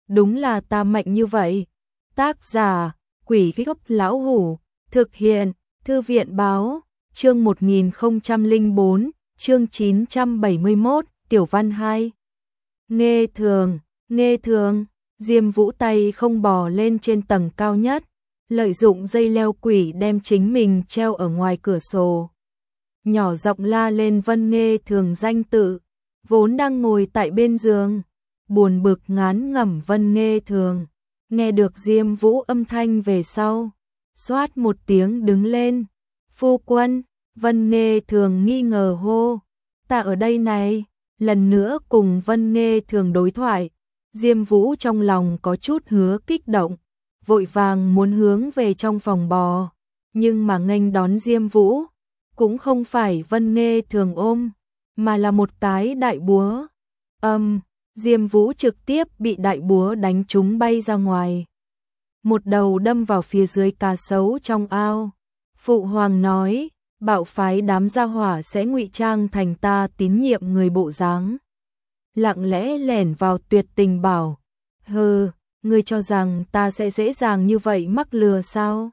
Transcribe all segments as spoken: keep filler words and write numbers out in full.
đúng là ta mạnh như vậy. Tác giả, Quỷ Gốc Lão Hủ, thực hiện, Thư viện Báo, chương một nghìn không trăm lẻ bốn, chương chín trăm bảy mươi mốt, Tiểu Văn hai. Nghe thường, nghe thường, Diêm Vũ tay không bò lên trên tầng cao nhất, lợi dụng dây leo quỷ đem chính mình treo ở ngoài cửa sổ. Nhỏ giọng la lên Vân Nghe Thường danh tự, vốn đang ngồi tại bên giường, buồn bực ngán ngẩm Vân Nghe Thường, nghe được Diêm Vũ âm thanh về sau, xoát một tiếng đứng lên. Phu quân, Vân Nghe Thường nghi ngờ hô, ta ở đây này. Lần nữa cùng Vân Nghe Thường đối thoại, Diêm Vũ trong lòng có chút hứa kích động, vội vàng muốn hướng về trong phòng bò, nhưng mà nghênh đón Diêm Vũ cũng không phải Vân Nghe Thường ôm, mà là một cái đại búa. Âm, um, Diêm Vũ trực tiếp bị đại búa đánh trúng bay ra ngoài, một đầu đâm vào phía dưới cá sấu trong ao. Phụ hoàng nói, bạo phái đám gia hỏa sẽ ngụy trang thành ta tín nhiệm người bộ dáng, lặng lẽ lẻn vào tuyệt tình bảo. Hừ, ngươi cho rằng ta sẽ dễ dàng như vậy mắc lừa sao?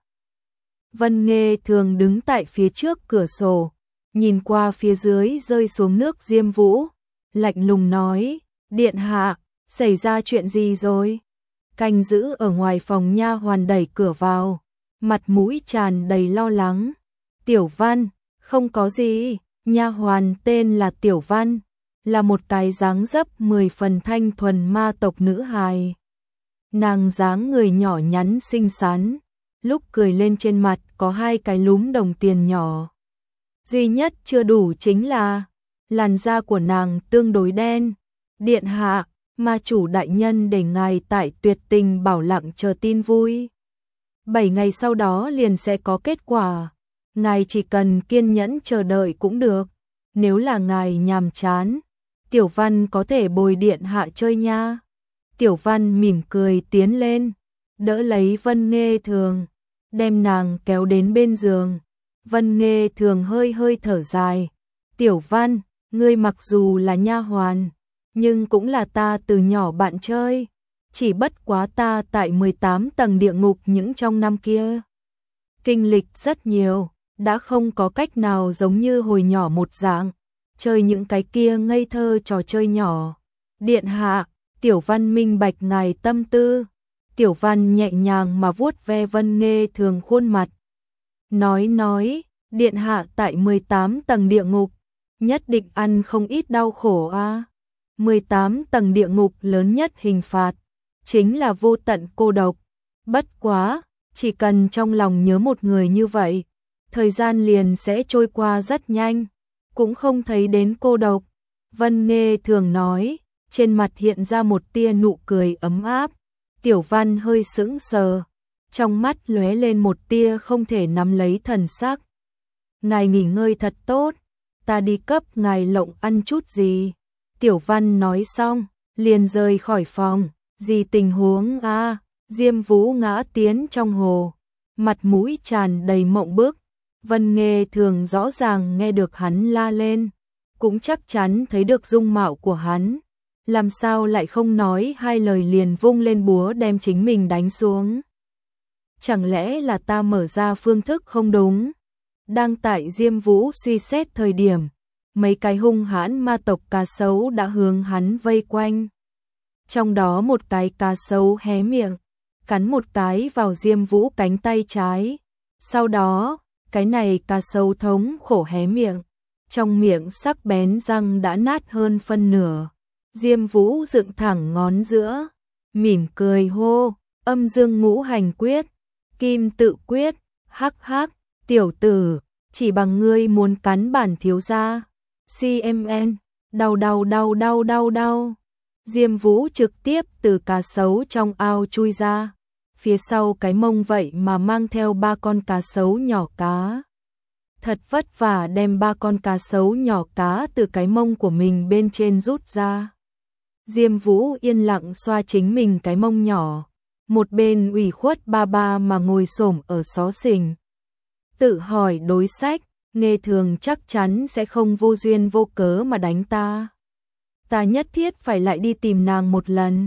Vân Nghe Thường đứng tại phía trước cửa sổ, nhìn qua phía dưới rơi xuống nước Diêm Vũ, lạnh lùng nói, điện hạ, xảy ra chuyện gì rồi? Canh giữ ở ngoài phòng nha hoàn đẩy cửa vào, mặt mũi tràn đầy lo lắng. Tiểu Văn, không có gì. Nha hoàn tên là Tiểu Văn, là một cái dáng dấp mười phần thanh thuần ma tộc nữ hài. Nàng dáng người nhỏ nhắn xinh xắn, lúc cười lên trên mặt có hai cái lúm đồng tiền nhỏ. Duy nhất chưa đủ chính là làn da của nàng tương đối đen. Điện hạ, ma chủ đại nhân để ngài tại tuyệt tình bảo lặng chờ tin vui. Bảy ngày sau đó liền sẽ có kết quả. Ngài chỉ cần kiên nhẫn chờ đợi cũng được. Nếu là ngài nhàm chán, Tiểu Văn có thể bồi điện hạ chơi nha. Tiểu Văn mỉm cười tiến lên, đỡ lấy Vân Nghe Thường, đem nàng kéo đến bên giường. Vân Nghe Thường hơi hơi thở dài. Tiểu Văn, ngươi mặc dù là nha hoàn, nhưng cũng là ta từ nhỏ bạn chơi. Chỉ bất quá ta tại mười tám tầng địa ngục những trong năm kia kinh lịch rất nhiều, đã không có cách nào giống như hồi nhỏ một dạng, chơi những cái kia ngây thơ trò chơi nhỏ. Điện hạ, Tiểu Văn minh bạch ngài tâm tư. Tiểu Văn nhẹ nhàng mà vuốt ve Vân Nghe Thường khuôn mặt. Nói nói, điện hạ tại mười tám tầng địa ngục, nhất định ăn không ít đau khổ a. À. mười tám tầng địa ngục lớn nhất hình phạt chính là vô tận cô độc. Bất quá, chỉ cần trong lòng nhớ một người như vậy, thời gian liền sẽ trôi qua rất nhanh, cũng không thấy đến cô độc. Vân Nghe Thường nói, trên mặt hiện ra một tia nụ cười ấm áp. Tiểu Văn hơi sững sờ, trong mắt lóe lên một tia không thể nắm lấy thần sắc. Ngài nghỉ ngơi thật tốt, ta đi cấp ngài lộng ăn chút gì. Tiểu Văn nói xong, liền rời khỏi phòng. Gì tình huống a? À? Diêm Vũ ngã tiến trong hồ, mặt mũi tràn đầy mộng bức. Vân Nghe Thường rõ ràng nghe được hắn la lên, cũng chắc chắn thấy được dung mạo của hắn, làm sao lại không nói hai lời liền vung lên búa đem chính mình đánh xuống. Chẳng lẽ là ta mở ra phương thức không đúng? Đang tại Diêm Vũ suy xét thời điểm, mấy cái hung hãn ma tộc cá sấu đã hướng hắn vây quanh. Trong đó một cái cá sấu hé miệng, cắn một cái vào Diêm Vũ cánh tay trái. Sau đó, cái này cá sấu thống khổ hé miệng, trong miệng sắc bén răng đã nát hơn phân nửa. Diêm Vũ dựng thẳng ngón giữa, mỉm cười hô, âm dương ngũ hành quyết, kim tự quyết, hắc hắc, tiểu tử, chỉ bằng ngươi muốn cắn bản thiếu gia. xê em en, đau đau đau đau đau đau. Diêm Vũ trực tiếp từ cá sấu trong ao chui ra, phía sau cái mông vậy mà mang theo ba con cá sấu nhỏ cá. Thật vất vả đem ba con cá sấu nhỏ cá từ cái mông của mình bên trên rút ra. Diêm Vũ yên lặng xoa chính mình cái mông nhỏ, một bên ủy khuất ba ba mà ngồi xổm ở xó xình. Tự hỏi đối sách, Nghe Thường chắc chắn sẽ không vô duyên vô cớ mà đánh ta. Ta nhất thiết phải lại đi tìm nàng một lần.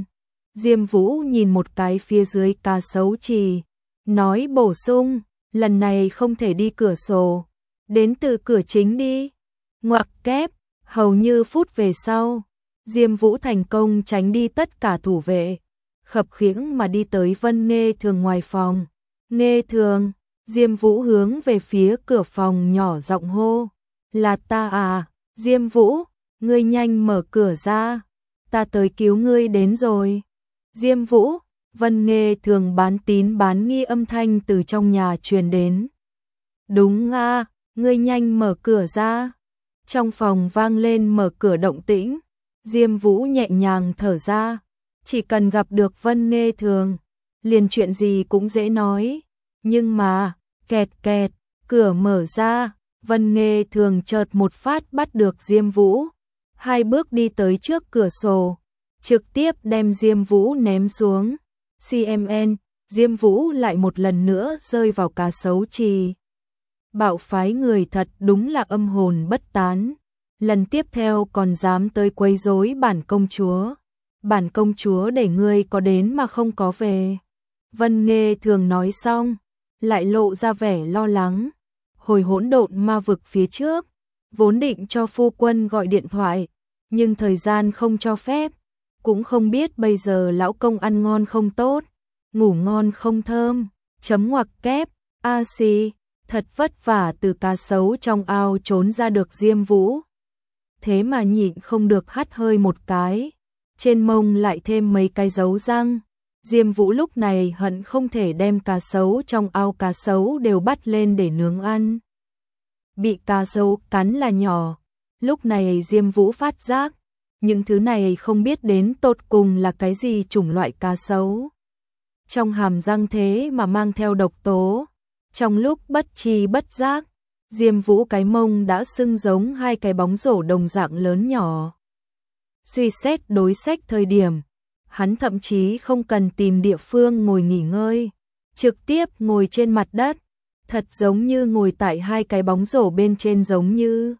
Diêm Vũ nhìn một cái phía dưới cá sấu trì, nói bổ sung, lần này không thể đi cửa sổ, đến từ cửa chính đi. Ngoặc kép, hầu như phút về sau, Diêm Vũ thành công tránh đi tất cả thủ vệ, khập khiễng mà đi tới Vân Nghê Thường ngoài phòng. Nghê Thường, Diêm Vũ hướng về phía cửa phòng nhỏ giọng hô, là ta à, Diêm Vũ, ngươi nhanh mở cửa ra, ta tới cứu ngươi đến rồi. Diêm Vũ, Vân Nghê Thường bán tín bán nghi âm thanh từ trong nhà truyền đến. Đúng à, ngươi nhanh mở cửa ra. Trong phòng vang lên mở cửa động tĩnh, Diêm Vũ nhẹ nhàng thở ra, chỉ cần gặp được Vân Nghê Thường, liền chuyện gì cũng dễ nói. Nhưng mà, kẹt kẹt, cửa mở ra, Vân Nghê Thường chợt một phát bắt được Diêm Vũ, hai bước đi tới trước cửa sổ, trực tiếp đem Diêm Vũ ném xuống. xê em en, Diêm Vũ lại một lần nữa rơi vào cá sấu trì. Bạo phái người thật đúng là âm hồn bất tán. Lần tiếp theo còn dám tới quấy rối bản công chúa. Bản công chúa để ngươi có đến mà không có về. Vân Nghê Thường nói xong, lại lộ ra vẻ lo lắng. Hồi hỗn độn ma vực phía trước, vốn định cho phu quân gọi điện thoại, nhưng thời gian không cho phép. Cũng không biết bây giờ lão công ăn ngon không tốt, ngủ ngon không thơm, chấm ngoặc kép, a xì, thật vất vả từ cá sấu trong ao trốn ra được Diêm Vũ. Thế mà nhịn không được hắt hơi một cái, trên mông lại thêm mấy cái dấu răng. Diêm Vũ lúc này hận không thể đem cá sấu trong ao cá sấu đều bắt lên để nướng ăn. Bị cá sấu cắn là nhỏ, lúc này Diêm Vũ phát giác, những thứ này không biết đến tột cùng là cái gì chủng loại cá sấu. Trong hàm răng thế mà mang theo độc tố. Trong lúc bất tri bất giác, Diêm Vũ cái mông đã sưng giống hai cái bóng rổ đồng dạng lớn nhỏ. Suy xét đối sách thời điểm, hắn thậm chí không cần tìm địa phương ngồi nghỉ ngơi, trực tiếp ngồi trên mặt đất, thật giống như ngồi tại hai cái bóng rổ bên trên giống như.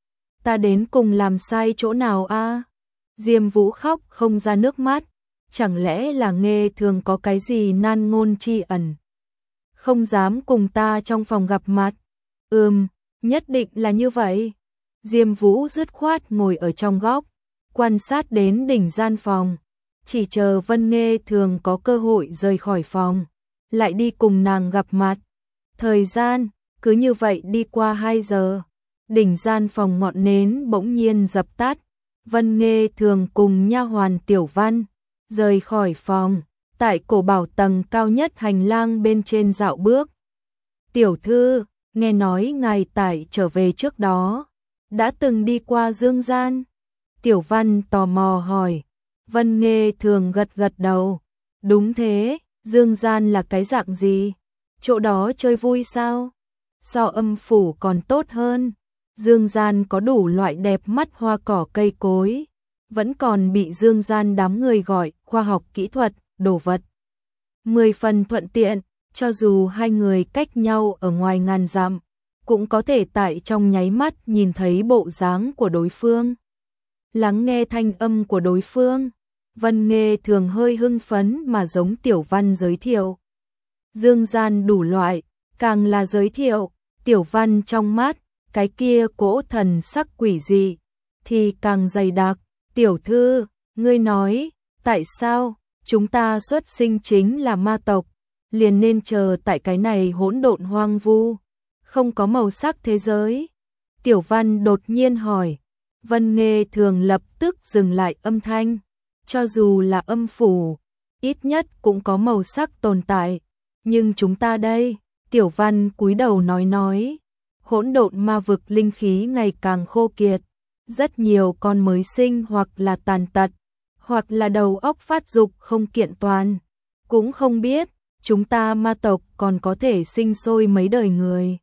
Ta đến cùng làm sai chỗ nào a? Diêm Vũ khóc không ra nước mắt, chẳng lẽ là Nghê Thường có cái gì nan ngôn tri ẩn? Không dám cùng ta trong phòng gặp mặt. Ừm, nhất định là như vậy. Diêm Vũ dứt khoát ngồi ở trong góc, quan sát đến đỉnh gian phòng, chỉ chờ Vân Nghê Thường có cơ hội rời khỏi phòng, lại đi cùng nàng gặp mặt. Thời gian cứ như vậy đi qua hai giờ, đỉnh gian phòng ngọn nến bỗng nhiên dập tắt. Vân Nghê Thường cùng nha hoàn Tiểu Văn rời khỏi phòng, tại cổ bảo tầng cao nhất hành lang bên trên dạo bước. Tiểu thư, nghe nói ngài tại trở về trước đó, đã từng đi qua Dương Gian. Tiểu Văn tò mò hỏi. Vân Nghê Thường gật gật đầu. Đúng thế, Dương Gian là cái dạng gì? Chỗ đó chơi vui sao? So âm phủ còn tốt hơn. Dương Gian có đủ loại đẹp mắt hoa cỏ cây cối, vẫn còn bị Dương Gian đám người gọi khoa học kỹ thuật, đồ vật. Mười phần thuận tiện, cho dù hai người cách nhau ở ngoài ngàn dặm, cũng có thể tại trong nháy mắt nhìn thấy bộ dáng của đối phương. Lắng nghe thanh âm của đối phương, Vân Nghê Thường hơi hưng phấn mà giống Tiểu Văn giới thiệu. Dương Gian đủ loại, càng là giới thiệu, Tiểu Văn trong mắt, cái kia cỗ thần sắc quỷ dị, thì càng dày đặc. Tiểu thư, ngươi nói, tại sao, chúng ta xuất sinh chính là ma tộc, liền nên chờ tại cái này hỗn độn hoang vu, không có màu sắc thế giới. Tiểu Văn đột nhiên hỏi. Vân Nghê Thường lập tức dừng lại âm thanh, cho dù là âm phủ, ít nhất cũng có màu sắc tồn tại, nhưng chúng ta đây, Tiểu Văn cúi đầu nói nói, hỗn độn ma vực linh khí ngày càng khô kiệt, rất nhiều con mới sinh hoặc là tàn tật, hoặc là đầu óc phát dục không kiện toàn, cũng không biết chúng ta ma tộc còn có thể sinh sôi mấy đời người.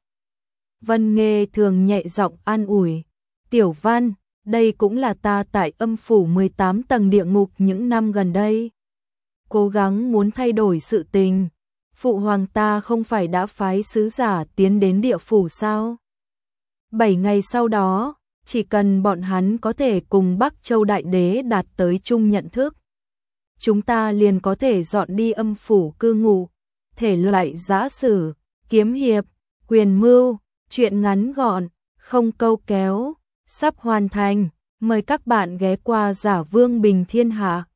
Vân Nghê Thường nhẹ giọng an ủi. Tiểu Văn, đây cũng là ta tại âm phủ mười tám tầng địa ngục những năm gần đây cố gắng muốn thay đổi sự tình. Phụ hoàng ta không phải đã phái sứ giả tiến đến địa phủ sao? Bảy ngày sau đó, chỉ cần bọn hắn có thể cùng Bắc Châu Đại Đế đạt tới chung nhận thức, chúng ta liền có thể dọn đi âm phủ cư ngụ. Thể loại giã sử, kiếm hiệp, quyền mưu, truyện ngắn gọn, không câu kéo, sắp hoàn thành. Mời các bạn ghé qua Giả Vương Bình Thiên Hạ.